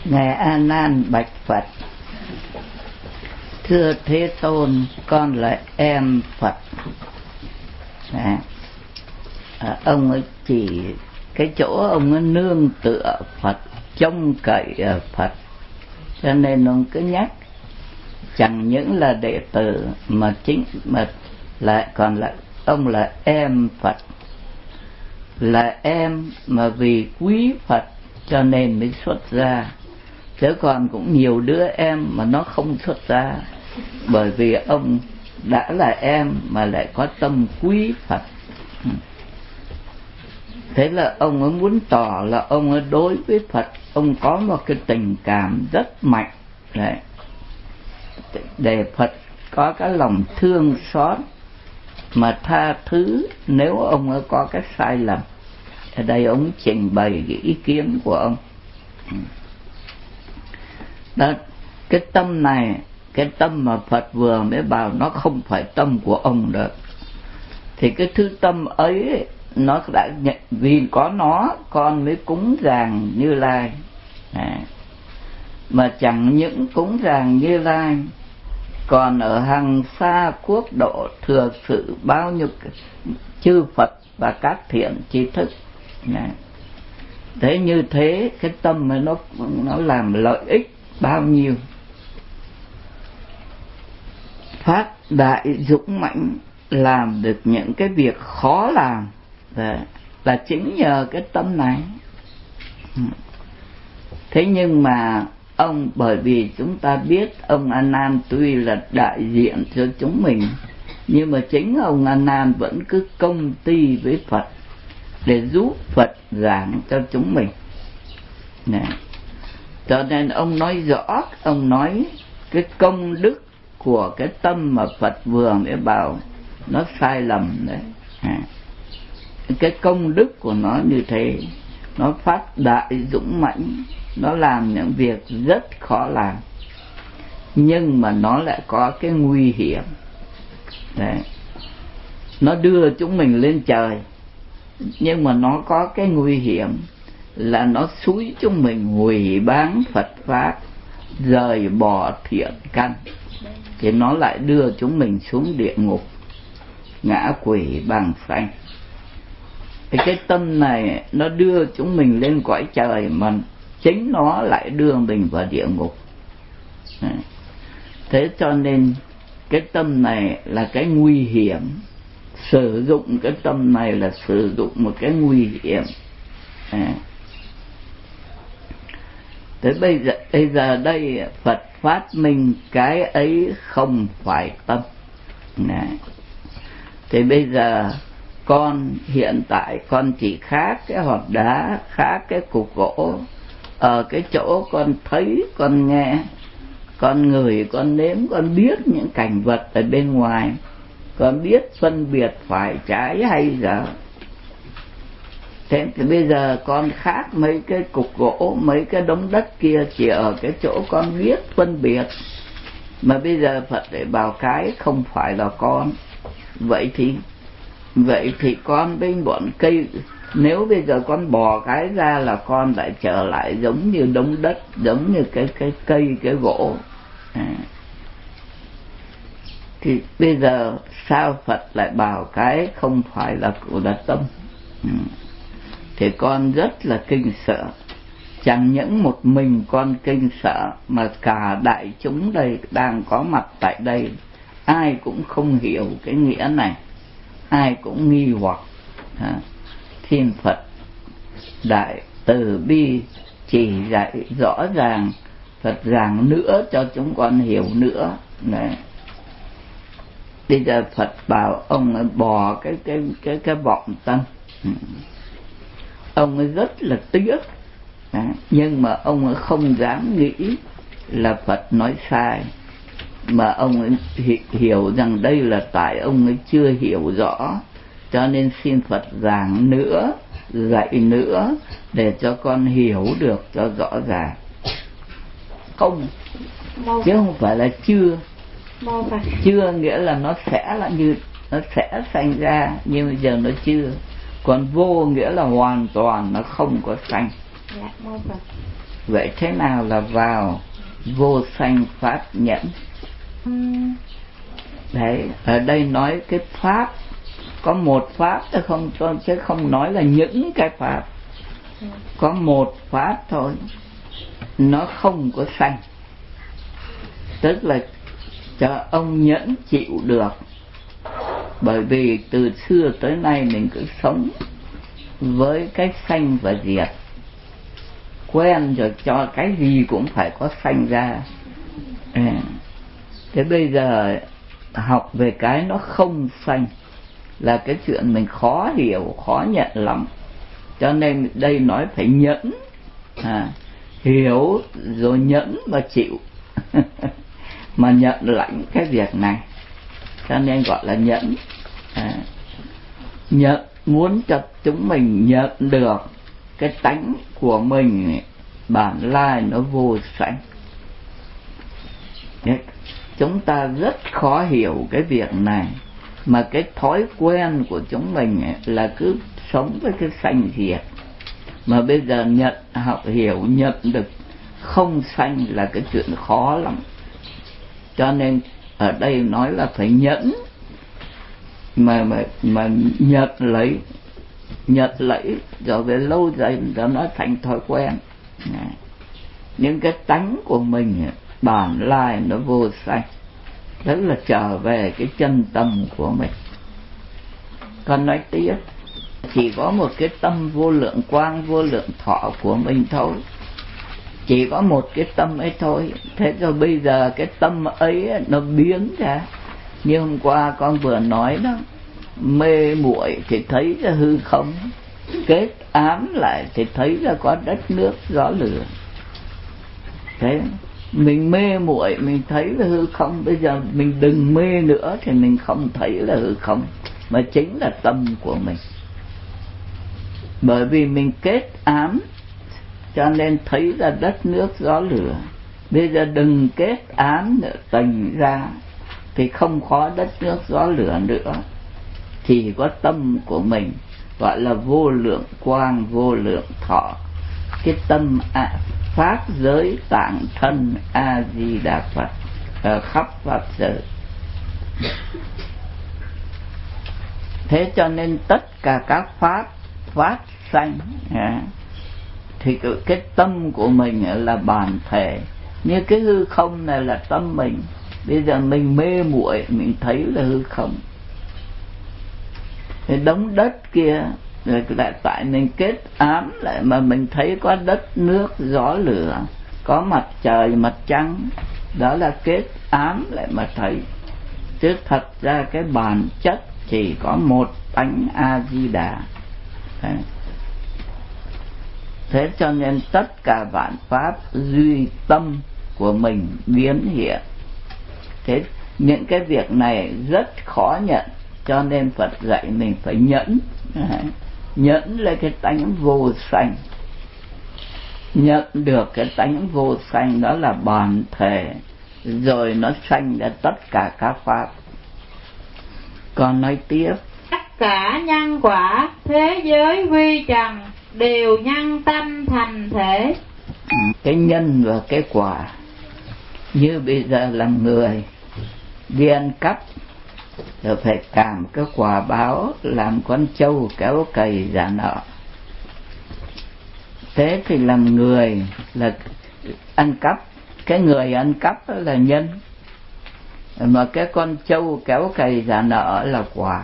Ngài A Nan bạch Phật: thưa Thế Tôn, con là em Phật. Ông ấy chỉ cái chỗ ông ấy nương tựa Phật, trông cậy ở Phật, cho nên ông cứ nhắc chẳng những là đệ tử mà chính mà lại còn là ông là em Phật, là em mà vì quý Phật cho nên mới xuất ra. Chứ còn cũng nhiều đứa em mà nó không xuất ra, bởi vì ông đã là em mà lại có tâm quý Phật. Thế là ông ấy muốn tỏ là ông ấy đối với Phật ông có một cái tình cảm rất mạnh đấy, để Phật có cái lòng thương xót mà tha thứ nếu ông ấy có cái sai lầm. Ở đây ông trình bày cái ý kiến của ông. Đó, cái tâm này, cái tâm mà Phật vừa mới bảo nó không phải tâm của ông được, thì cái thứ tâm ấy nó đã nhận, vì có nó con mới cúng dường Như Lai. Mà chẳng những cúng dường Như Lai, còn ở hàng xa quốc độ thừa sự bao nhiêu chư Phật và các thiện tri thức. Thế như thế cái tâm này nó làm lợi ích bao nhiêu. Phát đại dũng mãnh làm được những cái việc khó làm là chính nhờ cái tâm này. Thế nhưng mà ông, bởi vì chúng ta biết ông A Nan tuy là đại diện cho chúng mình, nhưng mà chính ông A Nan vẫn cứ công ty với Phật để giúp Phật giảng cho chúng mình. Cho nên ông nói rõ, ông nói cái công đức của cái tâm mà Phật vừa mới bảo nó sai lầm đấy. Cái công đức của nó như thế, nó phát đại dũng mãnh, nó làm những việc rất khó làm, nhưng mà nó lại có cái nguy hiểm đấy. Nó đưa chúng mình lên trời, nhưng mà nó có cái nguy hiểm là nó xúi chúng mình hủy báng Phật pháp, rời bỏ thiện căn, thì nó lại đưa chúng mình xuống địa ngục, ngã quỷ bằng sanh. Thì cái tâm này nó đưa chúng mình lên cõi trời, mà chính nó lại đưa mình vào địa ngục. Thế cho nên cái tâm này là cái nguy hiểm. Sử dụng cái tâm này là sử dụng một cái nguy hiểm. Thế bây giờ đây Phật phát minh cái ấy không phải tâm. Thì bây giờ con hiện tại con chỉ khác cái hòn đá, khác cái cục gỗ, ở cái chỗ con thấy, con nghe, con ngửi, con nếm, con biết những cảnh vật ở bên ngoài, con biết phân biệt phải trái hay dở. Thế thì bây giờ con khác mấy cái cục gỗ, mấy cái đống đất kia, chỉ ở cái chỗ con biết phân biệt. Mà bây giờ Phật để bảo cái không phải là con. Vậy thì con với bọn cây, nếu bây giờ con bỏ cái ra là con lại trở lại giống như đống đất, giống như cái cây, cái gỗ. Thì bây giờ sao Phật lại bảo cái không phải là tâm? Thì con rất là kinh sợ. Chẳng những một mình con kinh sợ, mà cả đại chúng đây đang có mặt tại đây, ai cũng không hiểu cái nghĩa này, ai cũng nghi hoặc. Thiên Phật đại từ bi chỉ dạy rõ ràng, Phật giảng nữa cho chúng con hiểu nữa. Đấy. Bây giờ Phật bảo ông ấy bỏ cái vọng tâm. Ông ấy rất là tiếc, nhưng mà ông ấy không dám nghĩ là Phật nói sai, mà ông ấy hiểu rằng đây là tại ông ấy chưa hiểu rõ, cho nên xin Phật giảng nữa, dạy nữa để cho con hiểu được cho rõ ràng. Không, chứ không phải là chưa. Chưa nghĩa là nó sẽ là như, nó sẽ sanh ra, nhưng bây giờ nó chưa. Còn vô nghĩa là hoàn toàn nó không có sanh. Vậy thế nào là vào vô sanh pháp nhẫn? Đấy, ở đây nói cái pháp, có một pháp chứ không nói là những cái pháp. Có một pháp thôi, nó không có sanh. Tức là cho ông nhẫn chịu được. Bởi vì từ xưa tới nay mình cứ sống với cái sanh và diệt, quen rồi cho cái gì cũng phải có sanh ra. Thế bây giờ học về cái nó không sanh là cái chuyện mình khó hiểu, khó nhận lắm. Cho nên đây nói phải nhẫn, hiểu rồi nhẫn mà chịu mà nhận lãnh cái việc này, cho nên gọi là nhẫn. Nhận, muốn cho chúng mình nhận được cái tánh của mình bản lai nó vô sanh. Chúng ta rất khó hiểu cái việc này, mà cái thói quen của chúng mình là cứ sống với cái sanh diệt. Mà bây giờ học hiểu nhận được không sanh là cái chuyện khó lắm. Cho nên ở đây nói là phải nhẫn mà nhận lấy rồi về lâu dần rồi nó thành thói quen. Những cái tánh của mình bản lai nó vô sanh, tức là trở về cái chân tâm của mình. Còn nói tiếp, chỉ có một cái tâm vô lượng quang vô lượng thọ của mình thôi, chỉ có một cái tâm ấy thôi. Thế rồi bây giờ cái tâm ấy nó biến ra, như hôm qua con vừa nói đó, mê muội thì thấy ra hư không, kết ám lại thì thấy ra có đất nước gió lửa. Thế mình mê muội mình thấy là hư không, bây giờ mình đừng mê nữa thì mình không thấy là hư không, mà chính là tâm của mình. Bởi vì mình kết ám cho nên thấy ra đất nước gió lửa. Bây giờ đừng kết ám nữa, tỉnh ra thì không có đất nước gió lửa nữa, chỉ có tâm của mình, gọi là vô lượng quang vô lượng thọ. Cái tâm pháp giới tạng thân A Di Đà Phật ở khắp pháp giới. Thế cho nên tất cả các pháp phát sanh thì cái tâm của mình là bản thể. Như cái hư không này là tâm mình. Bây giờ mình mê muội mình thấy là hư không. Cái đống đất kia rồi lại tại mình kết ám lại mà mình thấy có đất nước gió lửa, có mặt trời mặt trăng, đó là kết ám lại mà thấy. Chứ thật ra cái bản chất chỉ có một tánh A Di Đà. Thế cho nên tất cả vạn pháp duy tâm của mình biến hiện. Thế những cái việc này rất khó nhận, cho nên Phật dạy mình phải nhẫn. Nhẫn là cái tánh vô sanh. Nhận được cái tánh vô sanh đó là bản thể, rồi nó sanh ra tất cả các pháp. Còn nói tiếp, tất cả nhân quả thế giới vi trần đều nhân tâm thành thể. Cái nhân và cái quả, như bây giờ làm người đi ăn cắp rồi phải cảm cái quả báo làm con trâu kéo cày giả nợ. Thế thì làm người là ăn cắp, cái người ăn cắp là nhân, mà cái con trâu kéo cày giả nợ là quả.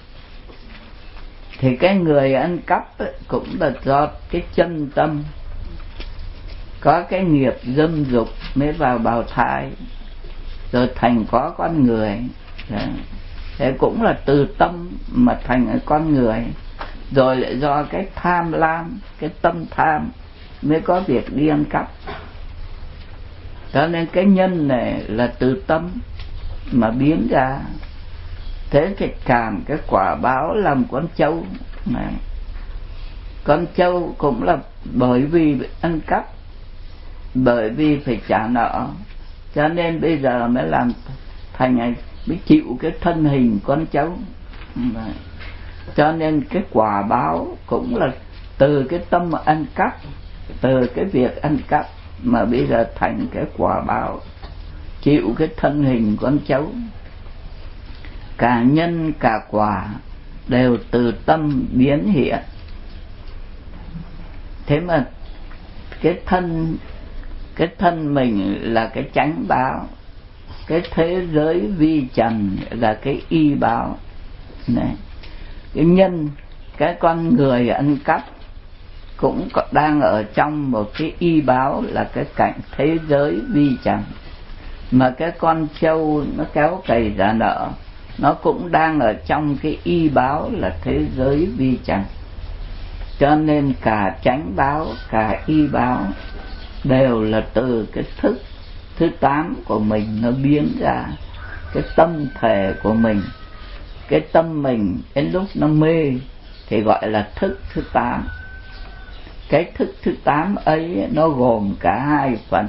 Thì cái người ăn cắp cũng là do cái chân tâm, có cái nghiệp dâm dục mới vào bào thai rồi thành có con người. Thế cũng là từ tâm mà thành con người, rồi lại do cái tham lam, cái tâm tham mới có việc đi ăn cắp. Cho nên cái nhân này là từ tâm mà biến ra. Thế thì cảm cái quả báo làm con trâu này. Con trâu cũng là bởi vì bị ăn cắp, bởi vì phải trả nợ, cho nên bây giờ mới làm thành mới chịu cái thân hình con trâu. Cho nên cái quả báo cũng là từ cái tâm ăn cắp từ cái việc ăn cắp mà bây giờ thành cái quả báo chịu cái thân hình con cháu. Cả nhân cả quả đều từ tâm biến hiện. Thế mà cái thân mình là cái chánh báo, cái thế giới vi trần là cái y báo này. Cái nhân, cái con người ăn cắp cũng đang ở trong một cái y báo là cái cảnh thế giới vi trần. Mà cái con trâu nó kéo cày ra nợ, nó cũng đang ở trong cái y báo là thế giới vi trần. Cho nên cả chánh báo, cả y báo đều là từ cái thức thứ 8 của mình nó biến ra. Cái tâm thể của mình, cái tâm mình đến lúc nó mê thì gọi là thức thứ 8. Cái thức thứ 8 ấy nó gồm cả hai phần,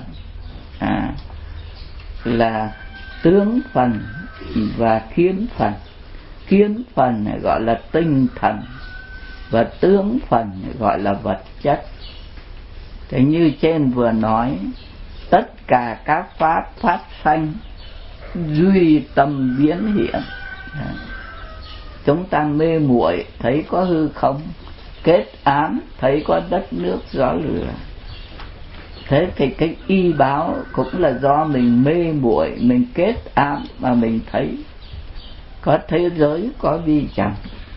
là tướng phần và kiến phần. Kiến phần gọi là tinh thần và tướng phần gọi là vật chất. Thế như trên vừa nói, tất cả các pháp phát sanh duy tâm biến hiện. Chúng ta mê muội thấy có hư không, kết ám thấy có đất nước gió lửa. Thế thì cái y báo cũng là do mình mê muội, mình kết ám mà mình thấy có thế giới, có vi trần.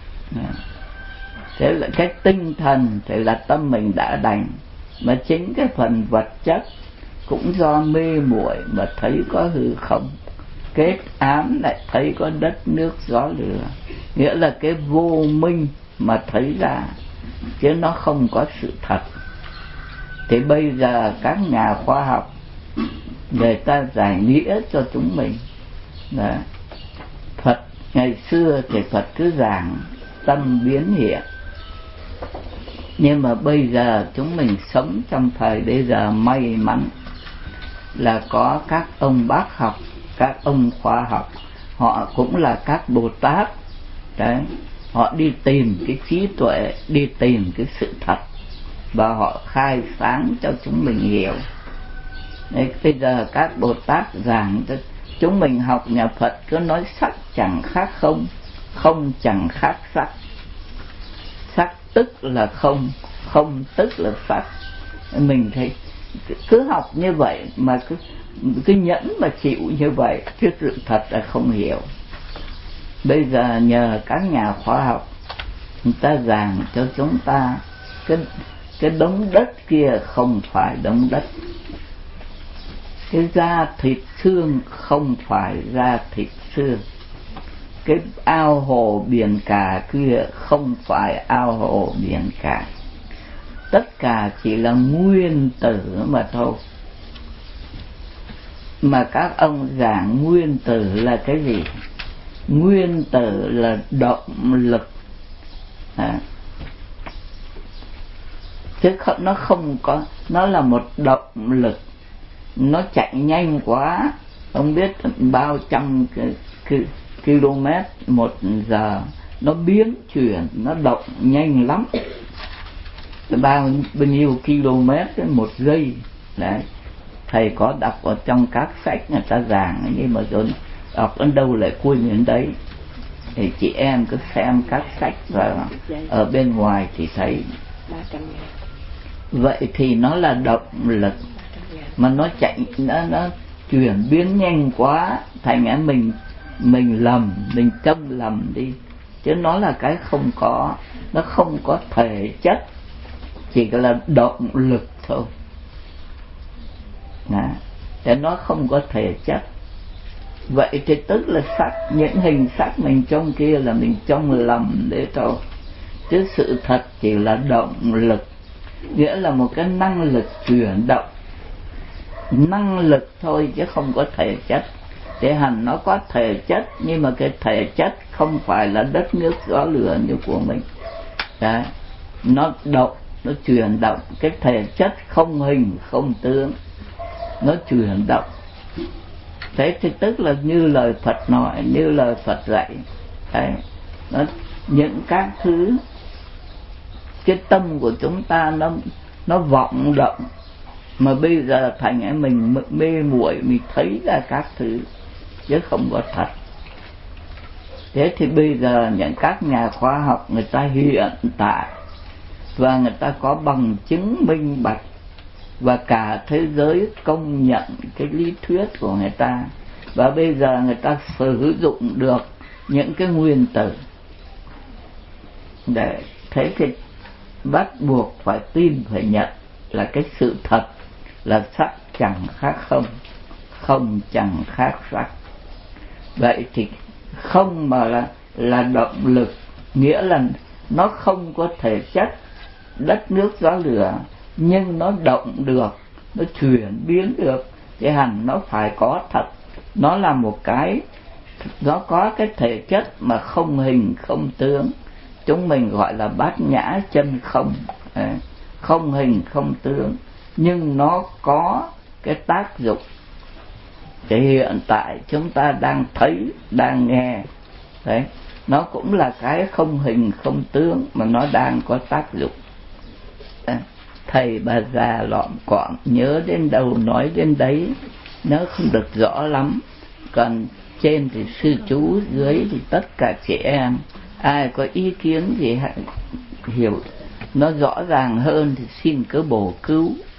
Thế là cái tinh thần thì là tâm mình đã đành, mà chính cái phần vật chất cũng do mê muội mà thấy có hư không, kết ám lại thấy có đất nước gió lửa. Nghĩa là cái vô minh mà thấy ra, chứ nó không có sự thật. Thì bây giờ các nhà khoa học người ta giải nghĩa cho chúng mình là Phật ngày xưa thì Phật cứ giảng tâm biến hiện, nhưng mà bây giờ chúng mình sống trong thời bây giờ may mắn là có các ông bác học, các ông khoa học, họ cũng là các Bồ Tát đấy. Họ đi tìm cái trí tuệ, đi tìm cái sự thật, và họ khai sáng cho chúng mình hiểu. Đấy, bây giờ các Bồ Tát giảng cho chúng mình học nhà Phật cứ nói sắc chẳng khác không, không chẳng khác sắc. Sắc tức là không, không tức là sắc. Mình thấy cứ học như vậy mà cứ nhẫn mà chịu như vậy, chứ sự thật là không hiểu. Bây giờ nhờ các nhà khoa học người ta giảng cho chúng ta cái đống đất kia không phải đống đất, cái da thịt xương không phải da thịt xương, cái ao hồ biển cả kia không phải ao hồ biển cả. Tất cả chỉ là nguyên tử mà thôi. Mà các ông giảng nguyên tử là cái gì? Nguyên tử là động lực, chứ nó không có, nó là một động lực. Nó chạy nhanh quá, không biết bao trăm km một giờ, nó biến chuyển, nó động nhanh lắm, bao nhiêu km một giây. Đấy, thầy có đọc ở trong các sách người ta giảng, nhưng mà rồi đọc đến đâu lại quên đến đấy. Thì chị em cứ xem các sách và ở bên ngoài thì thấy. Vậy thì nó là động lực, mà nó chạy, nó chuyển biến nhanh quá, thành ra mình lầm, mình trông lầm đi. Chứ nó là cái không có, nó không có thể chất, chỉ là động lực thôi. Để nó không có thể chất. Vậy thì tức là sắc, những hình sắc mình trông kia là mình trông lầm đấy thôi. Chứ sự thật chỉ là động lực, nghĩa là một cái năng lực chuyển động, năng lực thôi chứ không có thể chất. Để hẳn nó có thể chất, nhưng mà cái thể chất không phải là đất nước gió lửa như của mình. Đấy, nó động, nó chuyển động. Cái thể chất không hình không tướng, nó chuyển động. Thế thì tức là như lời Phật nói, như lời Phật dạy. Đấy, nó những các thứ, cái tâm của chúng ta nó vọng động, mà bây giờ thành ấy mình mê muội, mình thấy ra các thứ chứ không có thật. Thế thì bây giờ những các nhà khoa học người ta hiện tại và người ta có bằng chứng minh bạch, và cả thế giới công nhận cái lý thuyết của người ta, và bây giờ người ta sử dụng được những cái nguyên tử để thế thì bắt buộc phải tin, phải nhận là cái sự thật là sắc chẳng khác không, không chẳng khác sắc. Vậy thì không mà là động lực, nghĩa là nó không có thể chất đất nước gió lửa, nhưng nó động được, nó chuyển biến được, thì hẳn nó phải có thật. Nó là một cái, nó có cái thể chất mà không hình không tướng, chúng mình gọi là bát nhã chân không, không hình không tướng, nhưng nó có cái tác dụng. Thì hiện tại chúng ta đang thấy, đang nghe đấy, nó cũng là cái không hình không tướng mà nó đang có tác dụng. Thầy bà già lọm cọm nhớ đến đâu nói đến đấy, nó không được rõ lắm. Còn trên thì sư chú, dưới thì tất cả chị em, ai có ý kiến gì hiểu nó rõ ràng hơn thì xin cứ bổ cứu.